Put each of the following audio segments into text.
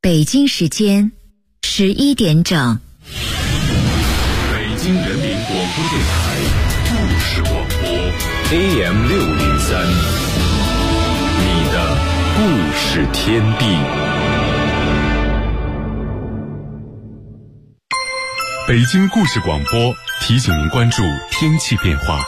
北京时间11点整。 北京人民广播电台故事广播 AM603， 你的故事天地。北京故事广播提醒您关注天气变化。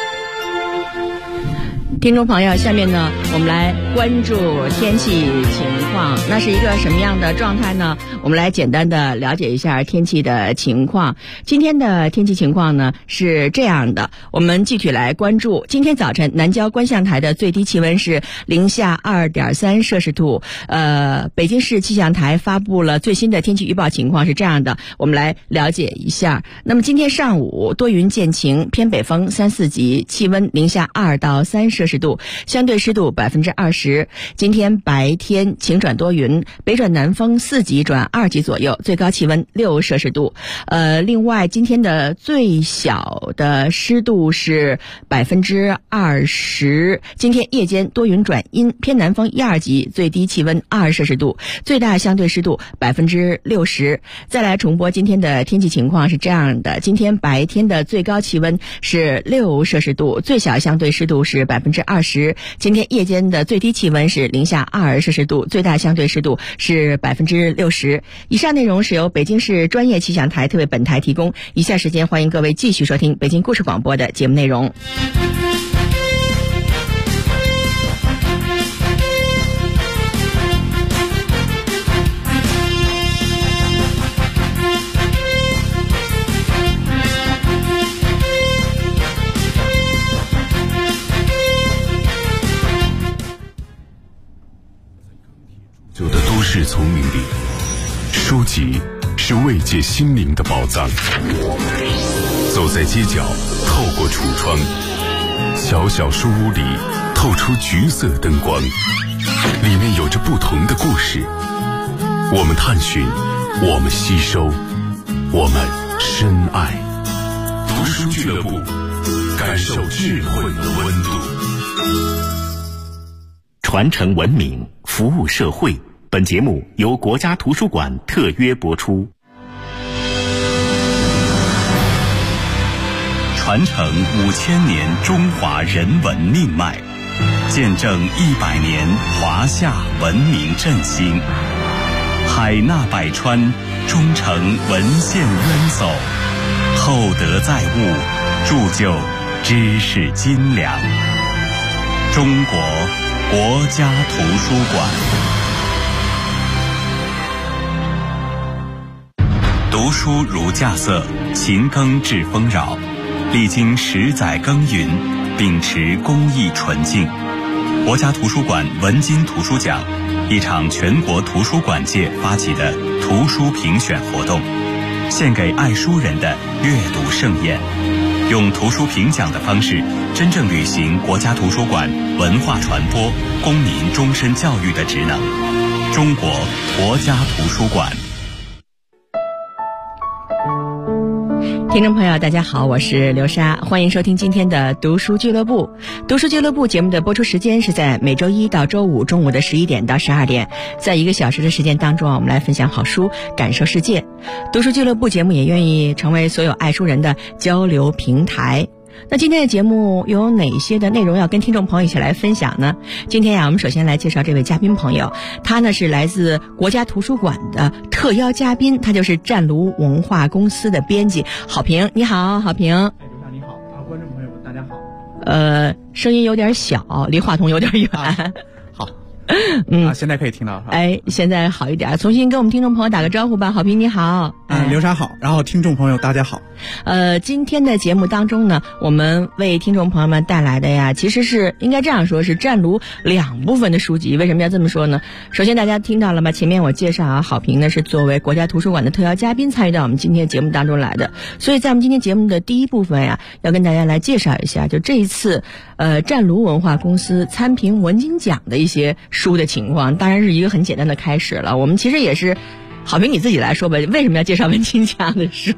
听众朋友，下面呢，我们来关注天气情况。那是一个什么样的状态呢？我们来简单的了解一下天气的情况。今天的天气情况呢是这样的，我们具体来关注。今天早晨南郊观象台的最低气温是零下 2.3 摄氏度。北京市气象台发布了最新的天气预报情况是这样的，我们来了解一下。那么今天上午多云见晴，偏北风3、4级，气温零下2到3摄氏度，相对湿度20%。今天白天晴转多云，北转南风4级转2级左右，最高气温6摄氏度。另外今天的最小的湿度是20%。今天夜间多云转阴，偏南风1、2级，最低气温2摄氏度，最大相对湿度60%。再来重播今天的天气情况是这样的，今天白天的最高气温是6摄氏度，最小相对湿度是20%。今天夜间的最低气温是零下2摄氏度，最大相对湿度是60%。以上内容是由北京市专业气象台特为本台提供。以下时间欢迎各位继续收听北京故事广播的节目内容。 久的都市丛林里，书籍是慰藉心灵的宝藏。走在街角，透过橱窗，小小书屋里透出橘色灯光，里面有着不同的故事。我们探寻，我们吸收，我们深爱。读书俱乐部，感受智慧的温度。 传承文明，服务社会。本节目由国家图书馆特约播出。 传承5000年中华人文命脉，见证100年华夏文明振兴。海纳百川，忠诚文献渊薮，厚德载物，铸就知识斤两。中国国家图书馆。读书如稼穑，勤耕致丰饶。历经10载耕耘，秉持公益纯净，国家图书馆文津图书奖，一场全国图书馆界发起的图书评选活动，献给爱书人的阅读盛宴，用图书评奖的方式，真正履行国家图书馆文化传播、公民终身教育的职能。中国国家图书馆。 听众朋友大家好，我是刘莎，欢迎收听今天的读书俱乐部。读书俱乐部节目的播出时间是在每周一到周五中午的11点到12点，在1个小时的时间当中，我们来分享好书，感受世界。读书俱乐部节目也愿意成为所有爱书人的交流平台。那今天的节目有哪些的内容要跟听众朋友一起来分享呢？今天我们首先来介绍这位嘉宾朋友，他呢是来自国家图书馆的特邀嘉宾，他就是湛卢文化公司的编辑郝平。你好，郝平。 刘莎你好，观众朋友们大家好。 声音有点小，离话筒有点远。 好。 嗯， 现在可以听到是吧？ 哎，现在好一点，重新跟我们听众朋友打个招呼吧。郝平你好。 刘莎好，然后听众朋友大家好。 今天的节目当中呢，我们为听众朋友们带来的呀，其实是应该这样说，是湛卢2部分的书籍。为什么要这么说呢？首先大家听到了吗？前面我介绍啊，郝平呢是作为国家图书馆的特邀嘉宾参与到我们今天的节目当中来的。所以在我们今天节目的第一部分呀，要跟大家来介绍一下，就这一次湛卢文化公司参评文津奖的一些书的情况。当然是一个很简单的开始了。我们其实也是，郝平你自己来说吧，为什么要介绍文津奖的书？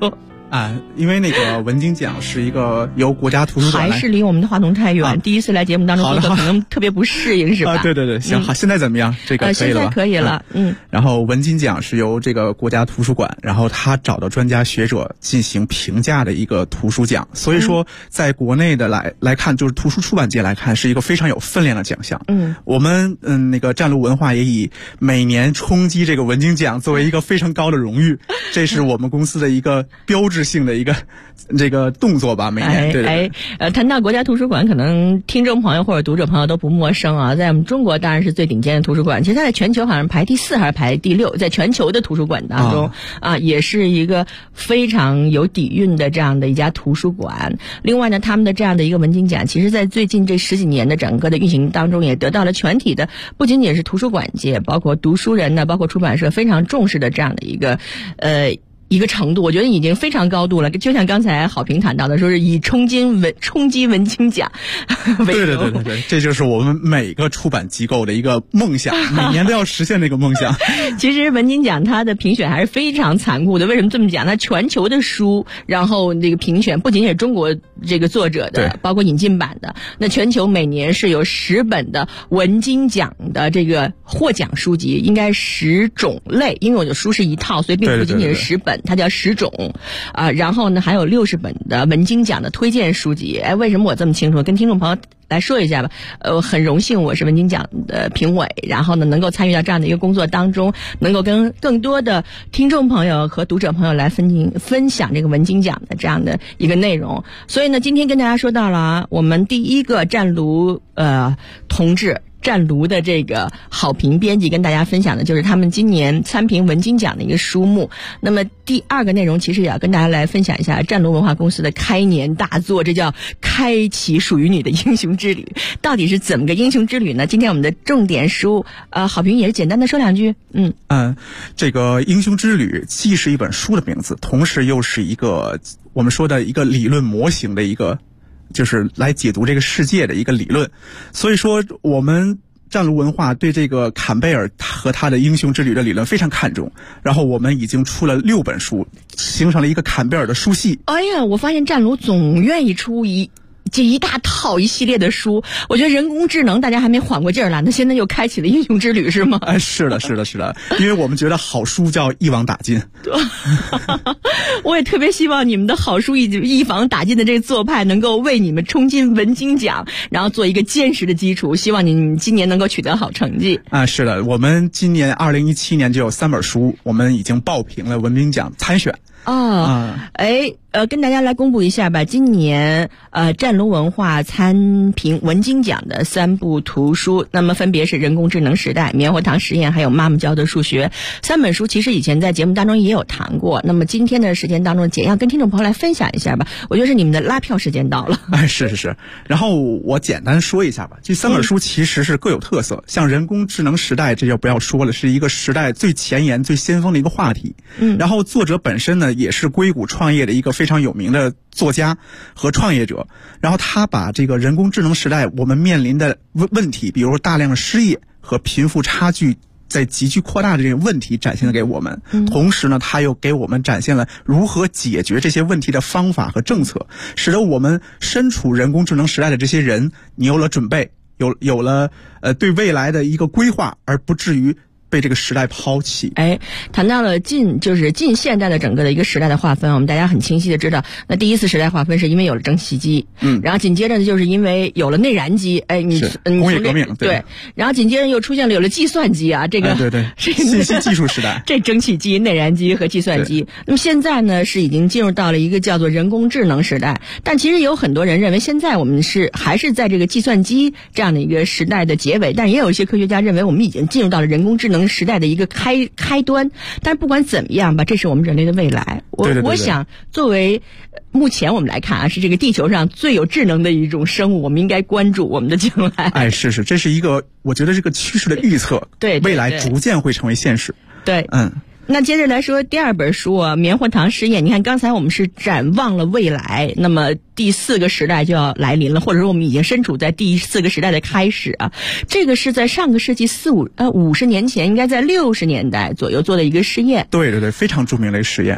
因为那个文经奖是一个由国家图书馆还是离我们的话筒太远，第一次来节目当中做的可能特别不适应，是吧？ 对对对，行，好，现在怎么样？这个可以了吧？ 现在可以了， 然后文经奖是由这个国家图书馆，然后他找到专家学者进行评价的一个图书奖，所以说在国内的来看，就是图书出版界来看，是一个非常有分量的奖项。我们那个湛卢文化也以每年冲击这个文经奖作为一个非常高的荣誉，这是我们公司的一个标志性的一个这个动作吧，每年。对。 谈到国家图书馆，可能听众朋友或者读者朋友都不陌生啊。在我们中国当然是最顶尖的图书馆，其实它在全球好像排第4还是排第6，在全球的图书馆当中也是一个非常有底蕴的这样的一家图书馆。另外呢，他们的这样的一个文经奖，其实在最近这10几年的整个的运行当中，也得到了全体的不仅仅是图书馆界，包括读书人呢，包括出版社非常重视的这样的一个程度，我觉得已经非常高度了。就像刚才郝平谈到的，说是以冲击文经奖为荣。 对，这就是我们每个出版机构的一个梦想，每年都要实现这个梦想。 其实文经奖它的评选还是非常残酷的，为什么这么讲？它全球的书，然后这个评选不仅仅是中国这个作者的，包括引进版的，那全球每年是有10本的文经奖的这个获奖书籍，应该10种类，因为我的书是一套，所以并不仅仅是10本。它叫10种然后呢还有60本的文经奖的推荐书籍。为什么我这么清楚？跟听众朋友来说一下吧。很荣幸我是文经奖的评委，然后呢能够参与到这样的一个工作当中，能够跟更多的听众朋友和读者朋友来分享这个文经奖的这样的一个内容。所以呢今天跟大家说到了我们第一个湛卢同志湛卢的这个好评编辑跟大家分享的就是他们今年参评文经奖的一个书目。那么第2个内容其实也要跟大家来分享一下湛卢文化公司的开年大作，这叫开启属于你的英雄之旅。到底是怎么个英雄之旅呢？今天我们的重点书郝平也是简单的说2句。 这个英雄之旅既是一本书的名字，同时又是一个我们说的一个理论模型的一个，就是来解读这个世界的一个理论。所以说我们湛卢文化对这个坎贝尔和他的英雄之旅的理论非常看重，然后我们已经出了6本书，形成了一个坎贝尔的书系。 哎呀，我发现湛卢总愿意出这一大套一系列的书。我觉得人工智能大家还没缓过劲儿来，那现在又开启了英雄之旅是吗？ 是的，因为我们觉得好书叫一网打尽。 我也特别希望你们的好书一网打尽的这个做派能够为你们冲进文经奖，然后做一个坚实的基础。希望你们今年能够取得好成绩。 是的，我们今年2017年就有3本书，我们已经报评了文经奖参选。 跟大家来公布一下吧。今年湛卢文化参评文经奖的3部图书，那么分别是人工智能时代、棉花糖实验还有妈妈教的数学。3本书其实以前在节目当中也有谈过，那么今天的时间当中简要跟听众朋友来分享一下吧。我觉得是你们的拉票时间到了。 是。然后我简单说一下吧。这3本书其实是各有特色，像人工智能时代这就不要说了，是一个时代最前沿最先锋的一个话题。然后作者本身呢也是硅谷创业的一个非常有名的作家和创业者，然后他把这个人工智能时代我们面临的问题，比如大量的失业和贫富差距在急剧扩大的这个问题展现了给我们。同时呢他又给我们展现了如何解决这些问题的方法和政策，使得我们身处人工智能时代的这些人，你有了准备，有了对未来的一个规划，而不至于被这个时代抛弃。 谈到了近现代的整个的一个时代的划分，我们大家很清晰的知道，那第一次时代划分是因为有了蒸汽机，然后紧接着就是因为有了内燃机， 工业革命， 对，然后紧接着又出现了有了计算机啊，这个对信息技术时代， 这蒸汽机、内燃机和计算机。那么现在呢是已经进入到了一个叫做人工智能时代，但其实有很多人认为现在我们还是在这个计算机这样的一个时代的结尾，但也有一些科学家认为我们已经进入到了人工智能时代的一个开端。但是不管怎么样吧，这是我们人类的未来。我想作为目前我们来看是这个地球上最有智能的一种生物，我们应该关注我们的将来。 是，这是一个我觉得是个趋势的预测， 对， 未来逐渐会成为现实。 对，那接着来说第2本书啊，棉花糖实验。你看刚才我们是展望了未来，那么第4个时代就要来临了，或者说我们已经身处在第4个时代的开始啊。这个是在上个世纪50年前，应该在60年代左右做的一个实验。 对，非常著名的一个实验。 对。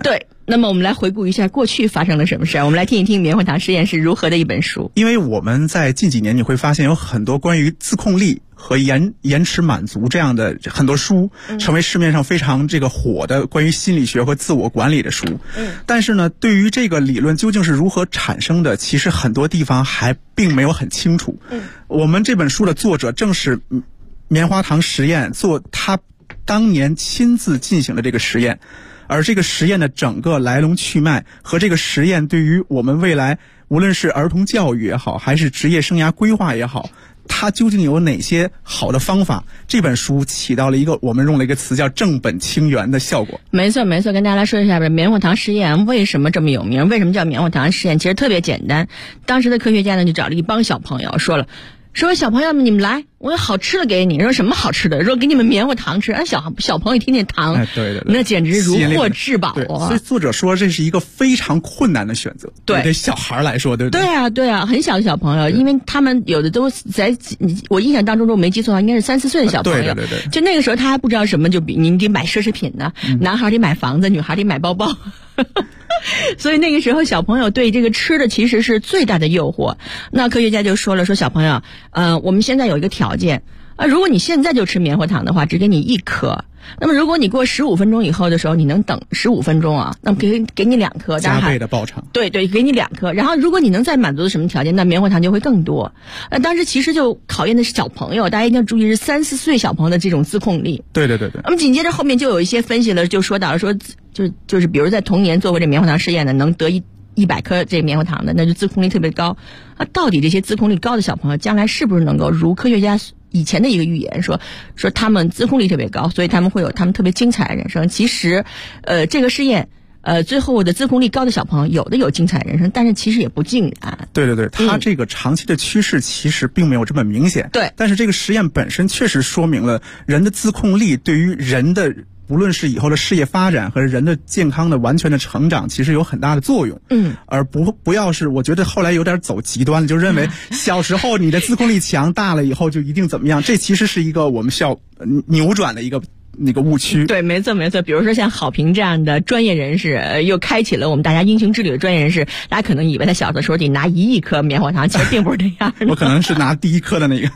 那么我们来回顾一下过去发生了什么事儿，我们来听一听棉花糖实验是如何的一本书。 因为我们在近几年你会发现有很多关于自控力和延迟满足这样的很多书，成为市面上非常火的关于心理学和自我管理的书。但是呢，对于这个理论究竟是如何产生的，其实很多地方还并没有很清楚。我们这本书的作者正是棉花糖实验他当年亲自进行的这个实验，而这个实验的整个来龙去脉和这个实验对于我们未来无论是儿童教育也好，还是职业生涯规划也好，它究竟有哪些好的方法？这本书起到了我们用了一个词叫正本清源的效果。 没错，跟大家来说一下棉花糖实验为什么这么有名，为什么叫棉花糖实验？其实特别简单，当时的科学家呢就找了一帮小朋友，说小朋友们你们来，我有好吃的给你。说什么好吃的？说给你们棉花糖吃。小朋友听见糖， 对， 那简直如获至宝啊！ 所以作者说这是一个非常困难的选择，对小孩来说，对不对？ 对啊，很小的小朋友，因为他们有的都在我印象当中，如果没记错的话，应该是3、4岁的小朋友。 对， 就那个时候他还不知道什么，就比你得买奢侈品呢，男孩得买房子，女孩得买包包。所以那个时候小朋友对这个吃的其实是最大的诱惑。那科学家就说小朋友，我们现在有一个条件如果你现在就吃棉花糖的话，只给你1颗。那么如果你过15分钟以后的时候，你能等15分钟啊，那么给你2颗， 加倍的报偿。 对，给你2颗。然后如果你能再满足什么条件，那棉花糖就会更多。当时其实就考验的是小朋友，大家一定要注意是3、4岁小朋友的这种自控力。 对。 那么紧接着后面就有一些分析了，就说到了就是比如在童年做过这棉花糖试验的，能得100颗这棉花糖的，那就自控力特别高。到底这些自控力高的小朋友将来是不是能够如科学家以前的一个预言说他们自控力特别高，所以他们会有他们特别精彩的人生？其实这个试验最后的自控力高的小朋友有精彩人生，但是其实也不尽然。 对，他这个长期的趋势其实并没有这么明显。 对， 但是这个实验本身确实说明了人的自控力对于人的无论是以后的事业发展和人的健康的完全的成长其实有很大的作用。而不要是我觉得后来有点走极端了，就认为小时候你的自控力强，大了以后就一定怎么样，这其实是一个我们需要扭转的一个误区。 对，没错。比如说像郝平这样的专业人士，又开启了我们大家英雄之旅的专业人士，大家可能以为他小的时候得拿1亿颗棉花糖，其实并不是这样的。 我可能是拿第1颗的那个。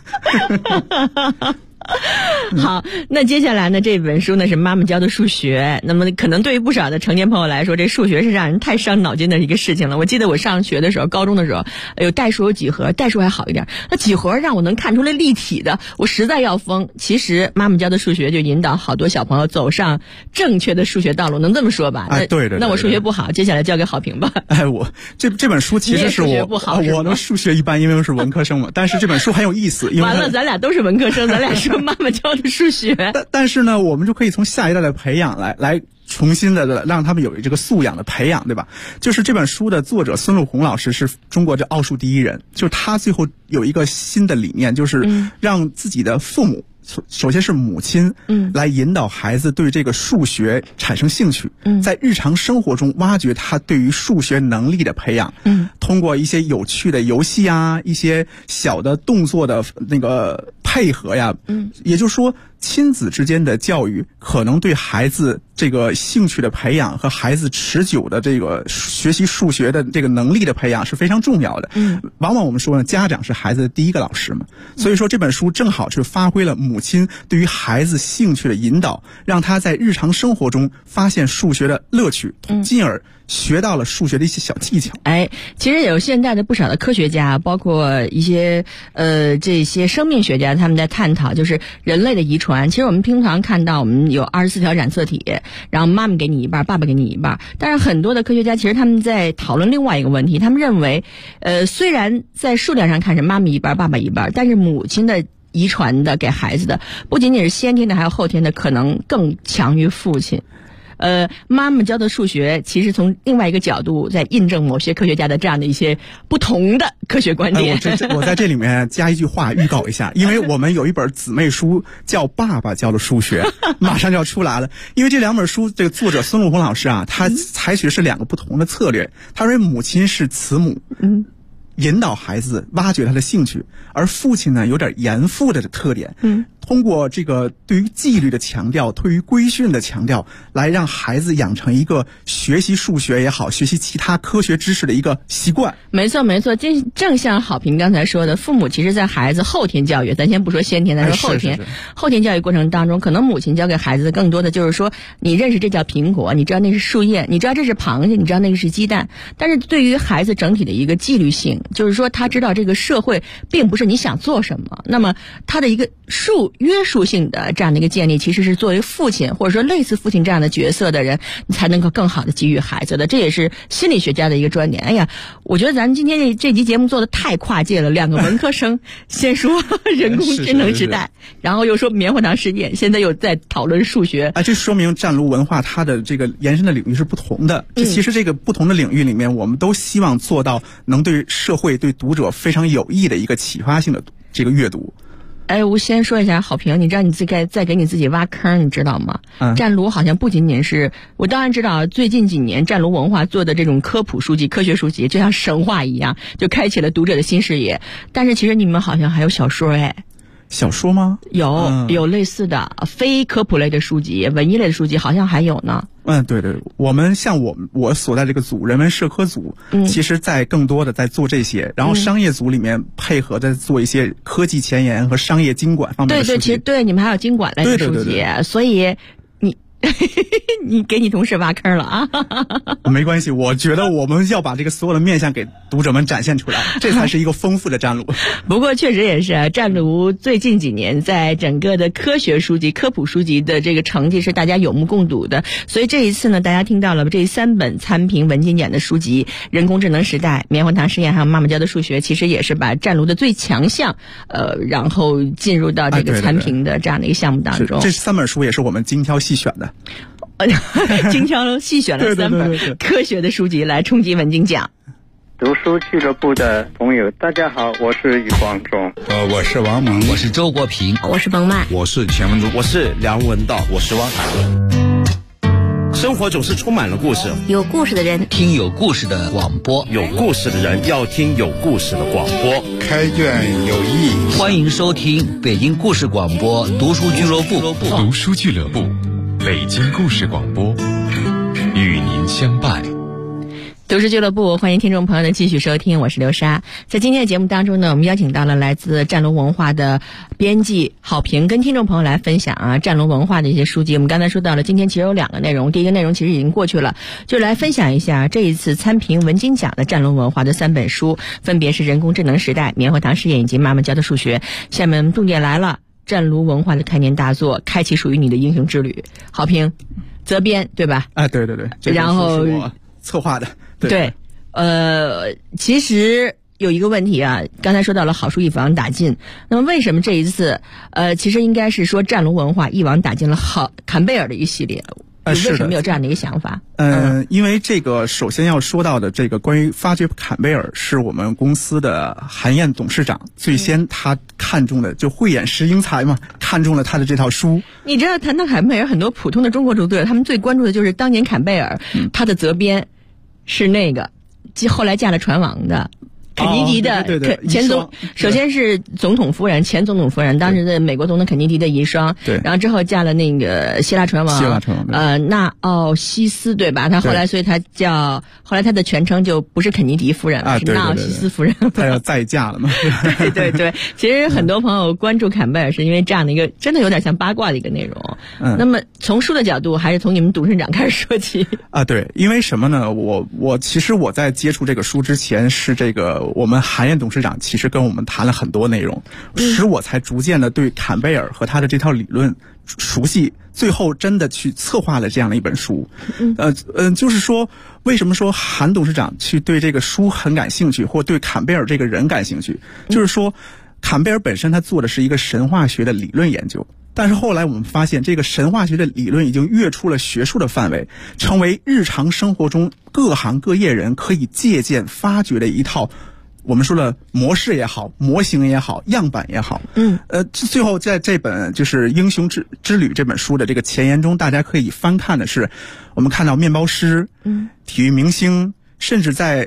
好，那接下来呢，这本书呢是妈妈教的数学。那么可能对于不少的成年朋友来说，这数学是让人太伤脑筋的一个事情了。我记得我上学的时候，高中的时候有代数有几何，代数还好一点，那几何让我能看出来立体的，我实在要疯。其实妈妈教的数学就引导好多小朋友走上正确的数学道路，能这么说吧？ 对。 那我数学不好，接下来交给郝平吧。 我这本书其实是我的数学一般，因为我是文科生嘛。但是这本书很有意思，因为完了咱俩都是文科生，咱俩说妈妈教的数学。 但是呢，我们就可以从下一代的培养来重新的让他们有这个素养的培养，对吧？就是这本书的作者孙路红老师是中国这奥数第一人，就是他最后有一个新的理念，就是让自己的父母。首先是母亲，来引导孩子对这个数学产生兴趣，在日常生活中挖掘他对于数学能力的培养，通过一些有趣的游戏啊，一些小的动作的那个配合呀，也就是说，亲子之间的教育可能对孩子这个兴趣的培养和孩子持久的这个学习数学的这个能力的培养是非常重要的。往往我们说呢，家长是孩子的第一个老师嘛，所以说这本书正好是发挥了母亲对于孩子兴趣的引导，让他在日常生活中发现数学的乐趣，进而学到了数学的一些小技巧。 其实有现在的不少的科学家，包括一些这些生命学家，他们在探讨就是人类的遗传。其实我们平常看到我们有24条染色体，然后妈妈给你一半，爸爸给你一半。但是很多的科学家其实他们在讨论另外一个问题，他们认为虽然在数量上看是妈妈一半，爸爸一半，但是母亲的遗传的给孩子的不仅仅是先天的，还有后天的，可能更强于父亲。妈妈教的数学其实从另外一个角度在印证某些科学家的这样的一些不同的科学观点。 我在这里面加一句话预告一下，因为我们有一本姊妹书叫《爸爸教的数学》，马上就要出来了。因为这2本书，这个作者孙路红老师啊，他采取的是2个不同的策略。他认为母亲是慈母，引导孩子挖掘他的兴趣，而父亲呢有点严父的特点， 通过这个对于纪律的强调，对于规训的强调，来让孩子养成一个学习数学也好，学习其他科学知识的一个习惯。 没错没错，正像郝平刚才说的，父母其实在孩子后天教育，咱先不说先天，咱说后天，后天教育过程当中，可能母亲教给孩子的更多的就是说，你认识这叫苹果，你知道那是树叶，你知道这是螃蟹，你知道那个是鸡蛋。但是对于孩子整体的一个纪律性，就是说他知道这个社会并不是你想做什么，那么他的一个约束性的这样的一个建立，其实是作为父亲或者说类似父亲这样的角色的人，你才能够更好的给予孩子的。这也是心理学家的一个观点。哎呀，我觉得咱们今天这期节目做的太跨界了，两个文科生先说人工智能时代，然后又说棉花糖实验，现在又在讨论数学。 这说明湛卢文化它的这个延伸的领域是不同的。其实这个不同的领域里面，我们都希望做到能对社会对读者非常有益的一个启发性的这个阅读。 我先说一下郝平，你知道你自己在给你自己挖坑，你知道吗？湛卢好像不仅仅是，我当然知道最近几年湛卢文化做的这种科普书籍、科学书籍，就像神话一样，就开启了读者的新视野。但是其实你们好像还有小说小说吗？ 有类似的非科普类的书籍、文艺类的书籍，好像还有呢。 对，我们像我所在这个组人文社科组，其实在更多的在做这些，然后商业组里面配合的做一些科技前沿和商业经管方面的书籍。 其实对你们还有经管类的书籍，对，所以你给你同事挖坑了啊！ 没关系，我觉得我们要把这个所有的面向给读者们展现出来，这才是一个丰富的湛卢。 不过确实也是，湛卢最近几年在整个的科学书籍、科普书籍的这个成绩是大家有目共睹的。所以这一次呢，大家听到了这3本参评文金奖的书籍，人工智能时代、棉花糖实验还有妈妈教的数学，其实也是把湛卢的最强项然后进入到这个参评的这样的一个项目当中。 这3本书也是我们精挑细选的。 精挑细选了3本科学的书籍来冲击文金奖。 读书俱乐部的朋友，大家好，我是余光中。 我是王蒙， 我是周国平， 我是冯曼， 我是钱文竹， 我是梁文道，我是汪涵。生活总是充满了故事， 有故事的人听有故事的广播， 有故事的人要听有故事的广播。 开卷有益， 欢迎收听北京故事广播读书俱乐部。 读书俱乐部，北京故事广播，与您相伴。 读书俱乐部，欢迎听众朋友的继续收听，我是刘莎。在今天的节目当中呢，我们邀请到了来自湛卢文化的编辑郝平，跟听众朋友来分享湛卢文化的一些书籍。我们刚才说到了，今天其实有2个内容，第一个内容其实已经过去了，就来分享一下这一次参评文金奖的湛卢文化的3本书，分别是人工智能时代、棉花糖实验以及妈妈教的数学。下面重点来了，湛卢文化的开年大作，开启属于你的英雄之旅。郝平责编对吧？ 对， 然后这是我策划的。 对，其实有一个问题啊，刚才说到了好书一网打尽，那么为什么这一次其实应该是说湛卢文化一网打尽了坎贝尔的一系列，为什么有这样的一个想法？ 因为这个首先要说到的这个关于发掘坎贝尔，是我们公司的韩燕董事长最先他看中的，就慧眼识英才嘛，看中了他的这套书。 你知道谈到坎贝尔，很多普通的中国读者他们最关注的就是当年坎贝尔他的责编是那个后来嫁了船王的肯尼迪的前总，首先是总统夫人，前总统夫人，当时的美国总统肯尼迪的遗孀， 对， 然后之后嫁了那个希腊船王，纳奥西斯，对吧？他后来，所以他后来他的全称就不是肯尼迪夫人了，是纳奥西斯夫人， 他要再嫁了嘛？ 对，其实很多朋友关注坎贝尔是因为这样的一个真的有点像八卦的一个内容。那么从书的角度，还是从你们董事长开始说起对，因为什么呢？其实我在接触这个书之前，是这个我们韩燕董事长其实跟我们谈了很多内容，使我才逐渐的对坎贝尔和他的这套理论熟悉，最后真的去策划了这样的一本书。就是说，为什么说韩董事长去对这个书很感兴趣，或对坎贝尔这个人感兴趣？就是说，坎贝尔本身他做的是一个神话学的理论研究。但是后来我们发现，这个神话学的理论已经跃出了学术的范围，成为日常生活中各行各业人可以借鉴发掘的一套，我们说了模式也好，模型也好，样板也好。最后在这本就是《英雄之旅》这本书的这个前言中，大家可以翻看的是，我们看到面包师、体育明星，甚至在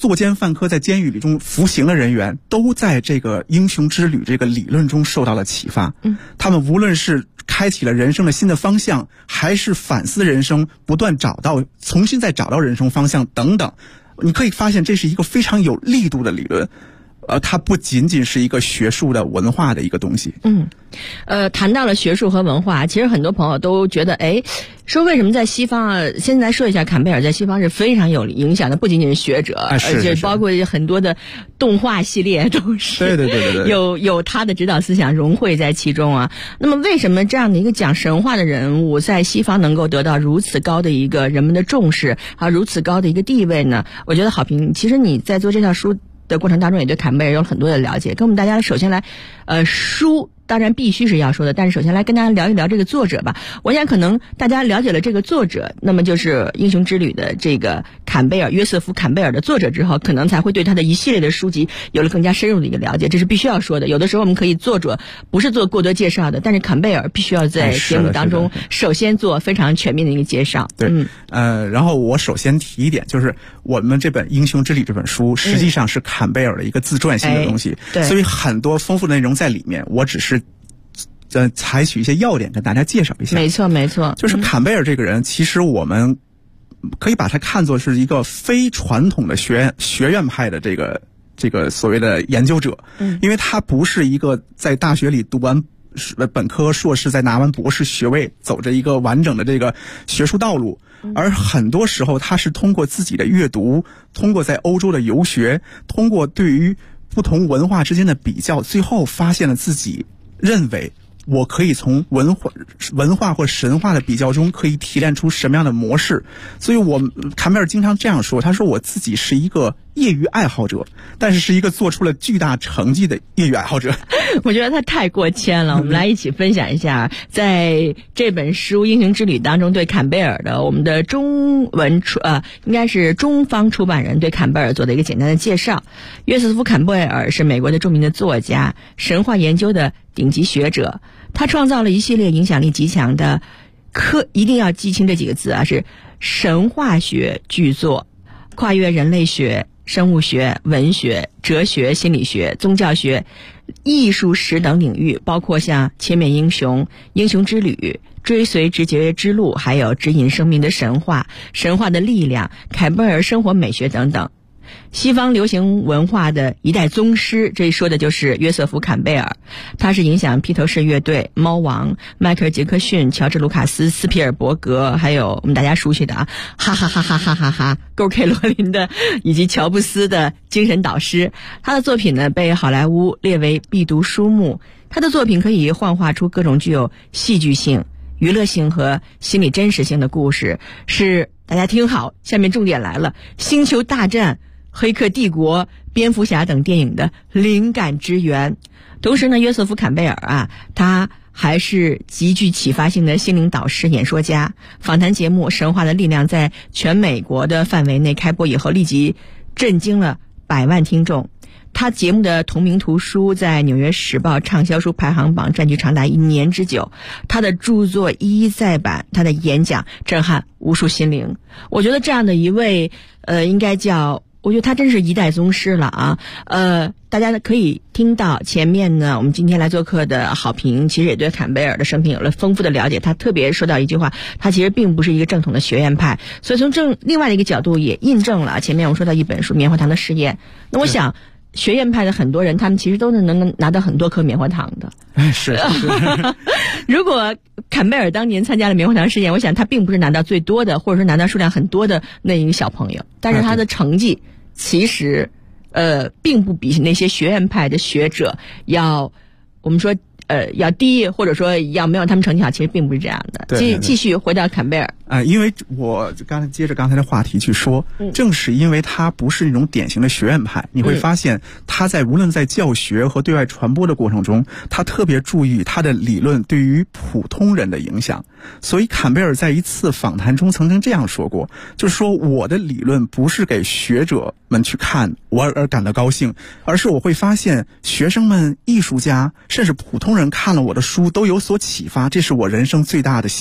作奸犯科在监狱里中服刑的人员，都在这个英雄之旅这个理论中受到了启发。他们无论是开启了人生的新的方向，还是反思人生，不断重新再找到人生方向等等，你可以发现这是一个非常有力度的理论。它不仅仅是一个学术的文化的一个东西。 谈到了学术和文化，其实很多朋友都觉得，说为什么在西方啊？先来说一下，坎贝尔在西方是非常有影响的，不仅仅是学者，而且包括很多的动画系列都是对有他的指导思想融汇在其中啊。那么为什么这样的一个讲神话的人物在西方能够得到如此高的一个人们的重视，还有如此高的一个地位呢？我觉得好评，其实你在做这套书的过程当中也对坎贝尔有很多的了解，跟我们大家首先来书当然必须是要说的，但是首先来跟大家聊一聊这个作者吧。我想可能大家了解了这个作者，那么就是《英雄之旅》的这个坎贝尔，约瑟夫·坎贝尔的作者之后，可能才会对他的一系列的书籍有了更加深入的一个了解，这是必须要说的。有的时候我们可以作者不是做过多介绍的，但是坎贝尔必须要在节目当中首先做非常全面的一个介绍。 对，然后我首先提一点，就是我们这本《英雄之旅》这本书实际上是坎贝尔的一个自传性的东西，所以很多丰富的内容在里面，我只是采取一些要点跟大家介绍一下。 没错， 就是坎贝尔这个人，其实我们可以把他看作是一个非传统的学院派的这个所谓的研究者，因为他不是一个在大学里读完本科硕士再拿完博士学位走着一个完整的这个学术道路，而很多时候他是通过自己的阅读，通过在欧洲的游学，通过对于不同文化之间的比较，最后发现了自己认为我可以从文化或神话的比较中可以提炼出什么样的模式。所以坎贝尔经常这样说，他说我自己是一个业余爱好者，但是一个做出了巨大成绩的业余爱好者。 我觉得他太过谦了。我们来一起分享一下在这本书《英雄之旅》当中对坎贝尔的我们的应该是中方出版人对坎贝尔做的一个简单的介绍。约瑟夫·坎贝尔是美国的著名的作家，神话研究的顶级学者，他创造了一系列影响力极强的一定要记清这几个字啊，是神话学巨作，跨越人类学、生物学、文学、哲学、心理学、宗教学、艺术史等领域，包括像千面英雄、英雄之旅、追随直觉之路，还有指引生命的神话、神话的力量、坎贝尔生活美学等等。西方流行文化的一代宗师，这一说的就是约瑟夫·坎贝尔。他是影响披头士乐队、猫王、迈克尔·杰克逊、乔治·卢卡斯、斯皮尔伯格，还有我们大家熟悉的哈哈哈哈哈哈哈勾 K 罗琳的以及乔布斯的精神导师。他的作品呢被好莱坞列为必读书目。他的作品可以幻化出各种具有戏剧性、娱乐性和心理真实性的故事，是大家听好，下面重点来了，星球大战、黑客帝国、蝙蝠侠等电影的灵感之源。同时呢，约瑟夫·坎贝尔他还是极具启发性的心灵导师、演说家。访谈节目《神话的力量》在全美国的范围内开播以后，立即震惊了100万听众。他节目的同名图书在《纽约时报》畅销书排行榜占据长达1年之久，他的著作一一再版，他的演讲震撼无数心灵。我觉得这样的一位应该叫，我觉得他真是一代宗师了啊！大家可以听到前面呢，我们今天来做客的好评，其实也对坎贝尔的生平有了丰富的了解。他特别说到一句话，他其实并不是一个正统的学院派，所以从另外的一个角度也印证了前面我说到一本书《棉花糖的试验》。那我想，学院派的很多人，他们其实都是能拿到很多颗棉花糖的。 是。 如果坎贝尔当年参加了棉花糖试验，我想他并不是拿到最多的，或者说拿到数量很多的那一个小朋友，但是他的成绩其实并不比那些学院派的学者要，我们说要低，或者说要没有他们成绩好，其实并不是这样的。 对， 继续回到坎贝尔。 因为我接着刚才的话题去说，正是因为他不是那种典型的学院派，你会发现他无论在教学和对外传播的过程中，他特别注意他的理论对于普通人的影响。所以坎贝尔在一次访谈中曾经这样说过，就是说我的理论不是给学者们去看我而感到高兴，而是我会发现学生们、艺术家甚至普通人看了我的书都有所启发，这是我人生最大的幸运。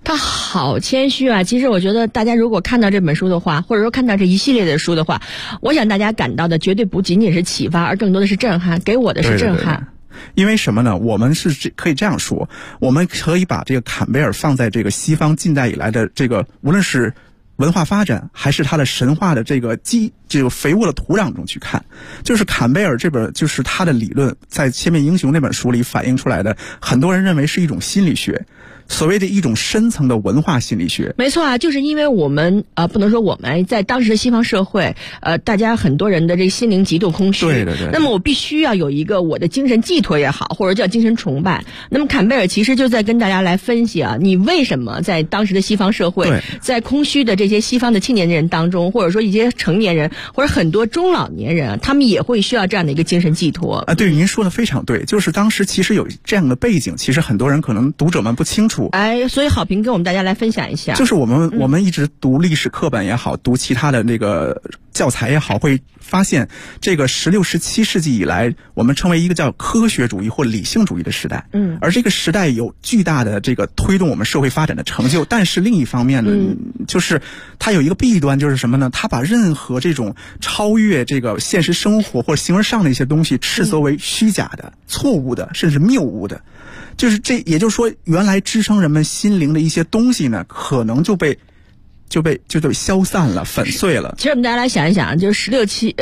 他好谦虚啊！其实我觉得大家如果看到这本书的话，或者说看到这一系列的书的话，我想大家感到的绝对不仅仅是启发，而更多的是震撼，给我的是震撼。 对。因为什么呢？我们是可以这样说，我们可以把这个坎贝尔放在这个西方近代以来的这个，无论是文化发展还是他的神话的这个肥沃的土壤中去看。就是坎贝尔这本，就是他的理论在《千面英雄》那本书里反映出来的，很多人认为是一种心理学，所谓的一种深层的文化心理学。 没错啊，就是因为我们不能说我们在当时的西方社会，大家很多人的这个心灵极度空虚。 对对对。 那么我必须要有一个我的精神寄托也好，或者叫精神崇拜。那么坎贝尔其实就在跟大家来分析啊，你为什么在当时的西方社会，在空虚的这些西方的青年人当中，或者说一些成年人或者很多中老年人啊，他们也会需要这样的一个精神寄托啊。对，您说的非常对，就是当时其实有这样的背景，其实很多人可能读者们不清楚。 所以好评跟我们大家来分享一下。 就是我们一直读历史课本也好，读其他的那个教材也好，会发现这个16、17世纪以来，我们称为一个叫科学主义或理性主义的时代。而这个时代有巨大的这个推动我们社会发展的成就，但是另一方面呢，就是它有一个弊端，就是什么呢？它把任何这种超越这个现实生活或形而上的一些东西斥责为虚假的、错误的，甚至谬误的。就是也就是说，原来支撑人们心灵的一些东西呢，可能就被消散了、粉碎了。 其实我们大家来想一想，就是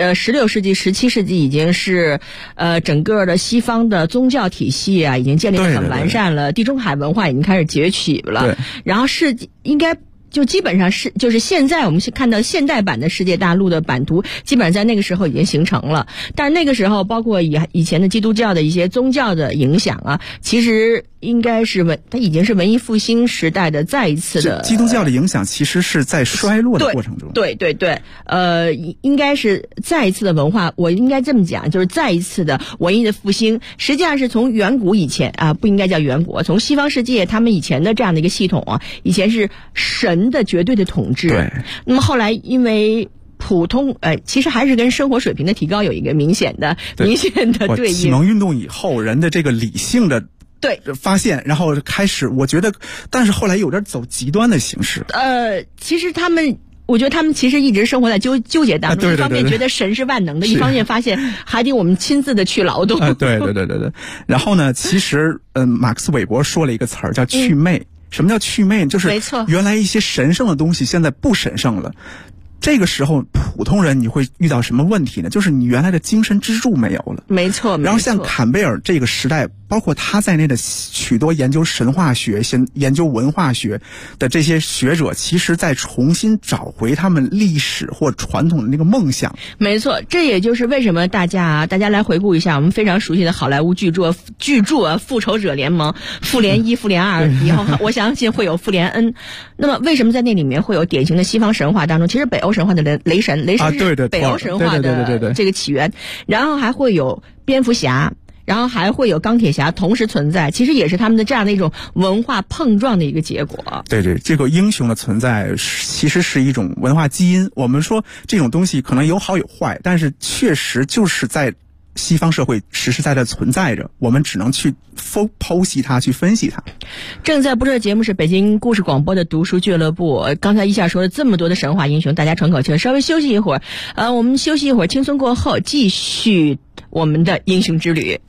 16世纪、17世纪已经是整个的西方的宗教体系啊，已经建立得很完善了，地中海文化已经开始崛起了。然后应该。就基本上就是现在我们看到现代版的世界大陆的版图，基本上在那个时候已经形成了。但是那个时候，包括以前的基督教的一些宗教的影响啊，其实应该是它已经是文艺复兴时代的再一次的。 基督教的影响其实是在衰落的过程中。 对，应该是再一次的文化，我应该这么讲，就是再一次的文艺的复兴，实际上是从远古以前啊，不应该叫远古，从西方世界他们以前的这样的一个系统啊，以前是神的绝对的统治。 对。 那么后来因为普通其实还是跟生活水平的提高有一个明显的对应。 启蒙运动以后，人的这个理性的发现，然后开始，我觉得，但是后来有点走极端的形式。 其实我觉得他们其实一直生活在纠结当中，一方面觉得神是万能的，一方面发现还得我们亲自的去劳动。 对。然后呢，其实马克思韦伯说了一个词儿叫祛魅。什么叫祛魅？就是原来一些神圣的东西现在不神圣了。这个时候普通人你会遇到什么问题呢？就是你原来的精神支柱没有了。 没错。 然后像坎贝尔这个时代，包括他在内的许多研究神话学、研究文化学的这些学者，其实在重新找回他们历史或传统的那个梦想。 没错，这也就是为什么大家来回顾一下我们非常熟悉的好莱坞巨著《复仇者联盟》，复联1、复联2，以后我相信会有复联 N。那么为什么在那里面会有典型的西方神话当中，其实北欧神话的雷神是北欧神话的这个起源，然后还会有蝙蝠侠，然后还会有钢铁侠同时存在，其实也是他们的这样的一种文化碰撞的一个结果。 对，这个英雄的存在其实是一种文化基因。我们说这种东西可能有好有坏，但是确实就是在西方社会实实在在存在着，我们只能去剖析它，去分析它。 正在播出的节目是北京故事广播的读书俱乐部。刚才一下说了这么多的神话英雄，大家喘口气，稍微休息一会儿。我们休息一会儿，轻松过后继续我们的英雄之旅。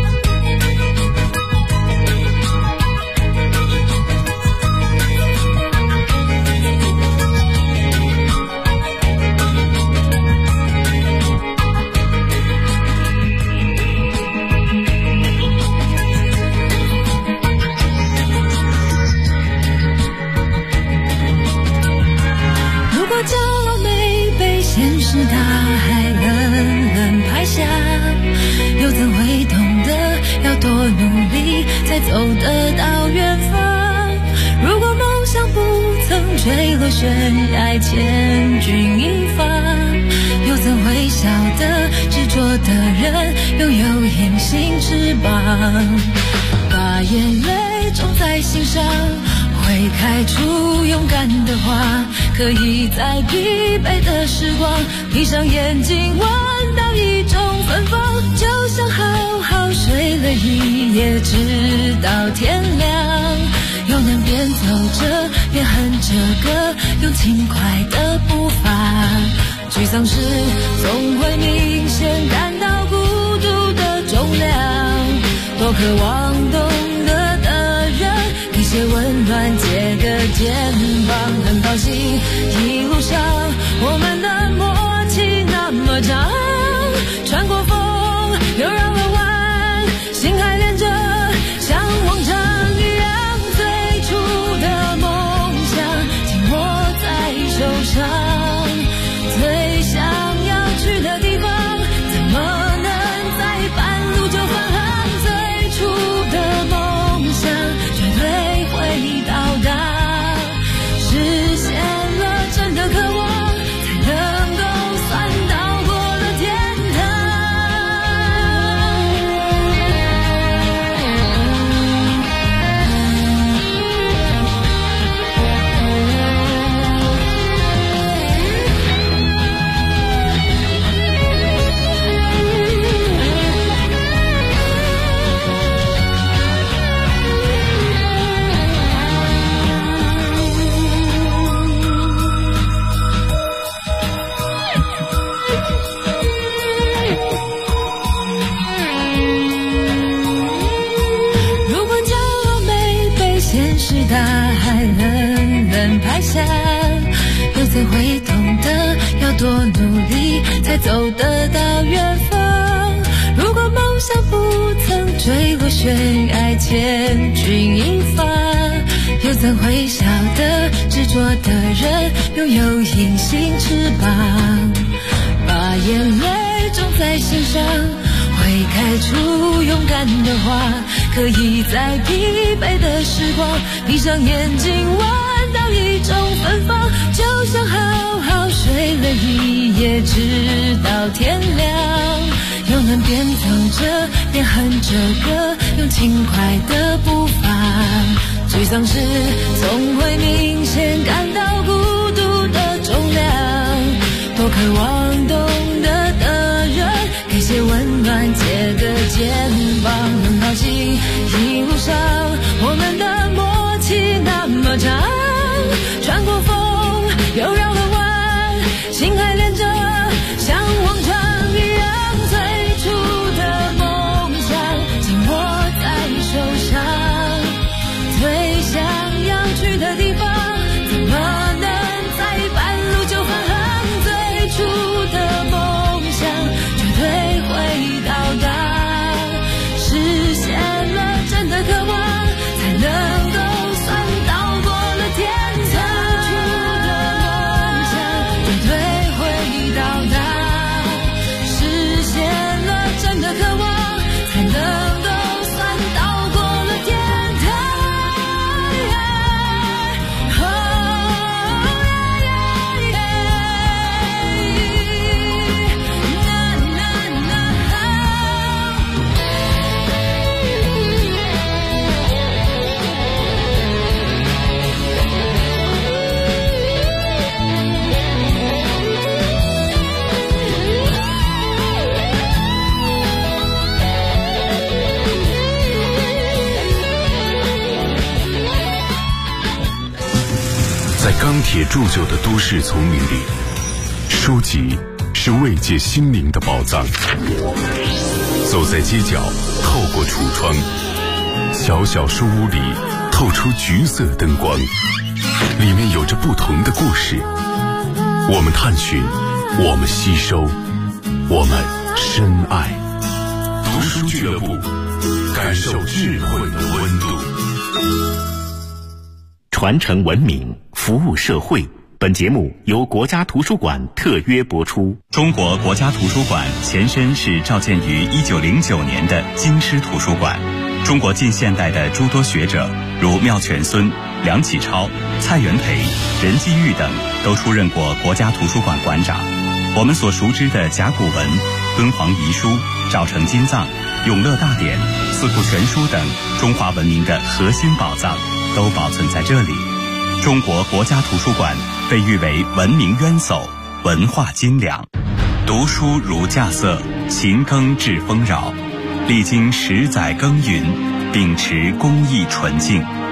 走得到远方，如果梦想不曾坠落悬崖，千钧一发，又怎会晓得执着的人拥有隐形翅膀？把眼泪种在心上，会开出勇敢的花，可以在疲惫的时光闭上眼睛，闻到一种芬芳，就像好好睡了一夜，直到天亮，又能边走着边哼着歌，用轻快的步伐。沮丧时总会明显感到孤独的重量，多渴望懂得的人给些温暖，借个肩膀。很高兴一路上我们的默契那么长，穿过风又绕了弯，心还连着像往常一样，最初的梦想紧握在手上，最想要去的地方怎么能在半路就返航，最初的梦想绝对会到达，实现了真的渴望，才能够算到过了天堂。如果骄傲没被现实大海冷冷拍下，又怎会懂得要多努力才走得到远方？如果梦想不曾坠落悬崖，千钧一发，又怎会晓得执着的人拥有隐形翅膀？把眼泪种在心上，会开出勇敢的花，可以在疲惫的时光闭上眼睛闻到一种芬芳，就像好好睡了一夜直到天亮，又能边走着边哼着歌，用轻快的步伐。沮丧时总会明显感到孤独的重量，多渴望懂得的人给些温暖，借个肩膀。很高兴一路上我们的默契那么长，穿过风又绕了弯，心还连着像往常一样，最初的梦想紧握在手上，最想要去的地方怎么能在半路就返航？最初的梦想绝对会到达，实现了真的渴望，才能够算到过了天堂。最初的梦想绝对会到达，实现了真的渴望，才能够算到过了天堂。 在钢铁铸就的都市丛林里，书籍是慰藉心灵的宝藏。走在街角，透过橱窗，小小书屋里透出橘色灯光，里面有着不同的故事。我们探寻，我们吸收，我们深爱。读书俱乐部，感受智慧的温度。 传承文明，服务社会。本节目由国家图书馆特约播出。 中国国家图书馆前身是召建于1909年的京师图书馆。中国近现代的诸多学者，如妙泉孙、梁启超、蔡元培、任继玉等，都出任过国家图书馆馆长。我们所熟知的甲骨文、敦煌遗书、赵城金藏、永乐大典、四库全书等中华文明的核心宝藏，都保存在这里。中国国家图书馆被誉为文明渊薮、文化精良。读书如稼穑，勤耕致丰饶。历经10载耕耘，秉持工艺纯净。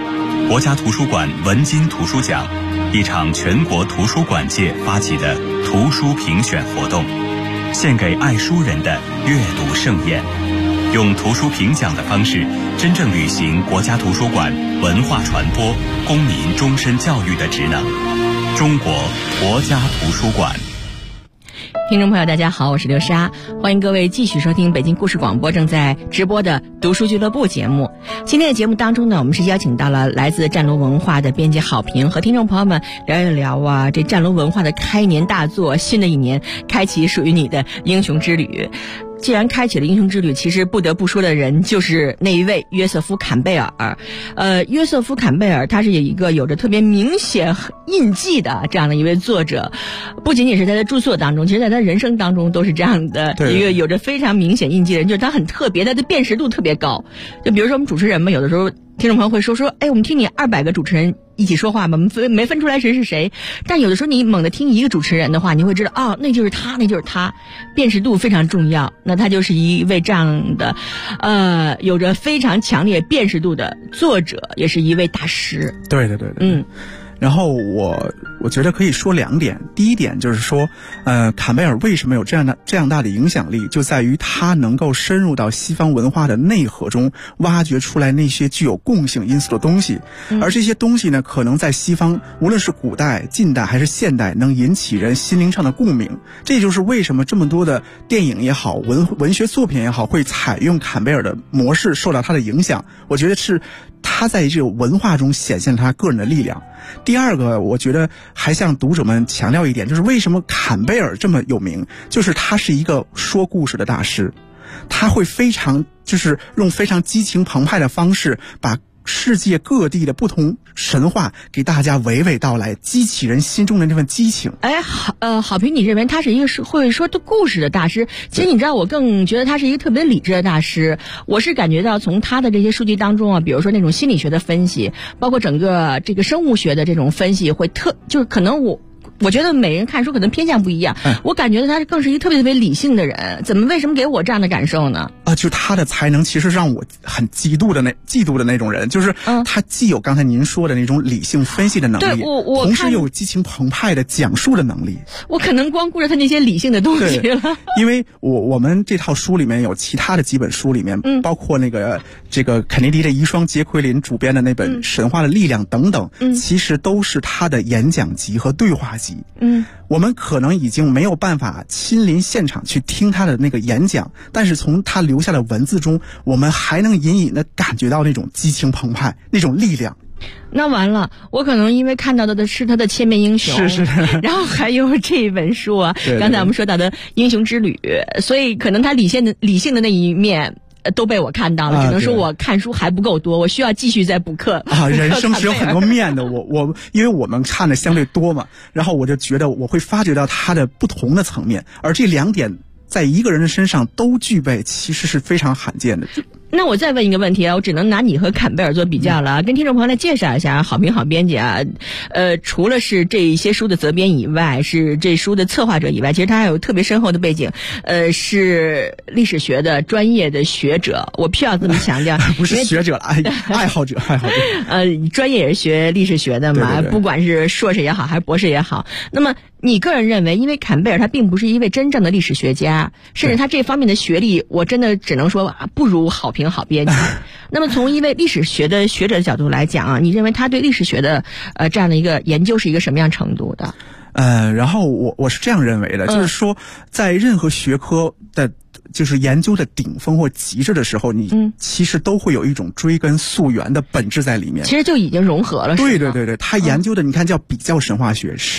国家图书馆文津图书奖，一场全国图书馆界发起的图书评选活动，献给爱书人的阅读盛宴，用图书评奖的方式，真正履行国家图书馆文化传播、公民终身教育的职能。中国国家图书馆。 听众朋友大家好，我是刘莎，欢迎各位继续收听北京故事广播正在直播的读书俱乐部节目。今天的节目当中呢，我们是邀请到了来自战龙文化的编辑郝平，和听众朋友们聊一聊这战龙文化的开年大作，新的一年开启属于你的英雄之旅。既然开启了英雄之旅，其实不得不说的人就是那一位约瑟夫·坎贝尔。约瑟夫·坎贝尔他是一个有着特别明显印记的这样的一位作者，不仅仅是他的著作当中，其实在他人生当中都是这样的一个有着非常明显印记的人，就是他很特别，他的辨识度特别高。就比如说我们主持人们有的时候听众朋友会说，哎，我们听你200个主持人一起说话嘛，没分出来谁是谁。但有的时候你猛地听一个主持人的话，你会知道，那就是他，那就是他，辨识度非常重要。那他就是一位这样的，有着非常强烈辨识度的作者，也是一位大师。 对。然后我觉得可以说2点。第一点就是说，坎贝尔为什么有这样大的影响力，就在于他能够深入到西方文化的内核中，挖掘出来那些具有共性因素的东西。而这些东西呢，可能在西方无论是古代、近代还是现代，能引起人心灵上的共鸣。这就是为什么这么多的电影也好，文学作品也好，会采用坎贝尔的模式，受到他的影响。我觉得是他在这个文化中显现他个人的力量。第二个，我觉得还向读者们强调一点，就是为什么坎贝尔这么有名，就是他是一个说故事的大师，他会用非常激情澎湃的方式，把世界各地的不同神话给大家娓娓道来，激起人心中的这份激情。 郝平，你认为他是一个会说故事的大师？其实你知道，我更觉得他是一个特别理智的大师。我是感觉到从他的这些书籍当中比如说那种心理学的分析，包括整个这个生物学的这种分析，就是可能我觉得每人看书可能偏向不一样，我感觉他更是一个特别特别理性的人。为什么给我这样的感受呢？ 就他的才能其实让我很嫉妒的那种人，就是他既有刚才您说的那种理性分析的能力，同时又有激情澎湃的讲述的能力。 我可能光顾着他那些理性的东西了。 因为我们这套书里面有其他的几本书里面，包括这个肯尼迪的遗孀杰奎琳主编的那本《神话的力量》等等，其实都是他的演讲集和对话集。我们可能已经没有办法亲临现场去听他的那个演讲，但是从他留下的文字中，我们还能隐隐的感觉到那种激情澎湃，那种力量。 那完了，我可能因为看到的是他的千面英雄， 是， 然后还有这本书对刚才我们说到的英雄之旅，所以可能他理性的那一面都被我看到了，只能说我看书还不够多，我需要继续再补课。 人生是有很多面的，因为我们看的相对多嘛，然后我就觉得我会发掘到他的不同的层面，而这2点在一个人的身上都具备，其实是非常罕见的。 那我再问一个问题我只能拿你和坎贝尔做比较了跟听众朋友来介绍一下郝平编辑除了是这一些书的责编以外，是这书的策划者以外，其实他还有特别深厚的背景，是历史学的专业的学者，我必须要这么强调。 不是学者了，爱好者。 专业也是学历史学的嘛， 对， 不管是硕士也好还是博士也好。那么你个人认为，因为坎贝尔他并不是一位真正的历史学家，甚至他这方面的学历，我真的只能说不如郝编辑。那么从一位历史学的学者的角度来讲你认为他对历史学的这样的一个研究是一个什么样程度的？ 然后我是这样认为的，就是说在任何学科的就是研究的顶峰或极致的时候，你其实都会有一种追根溯源的本质在里面， 其实就已经融合了。 对，他研究的你看叫比较神话学，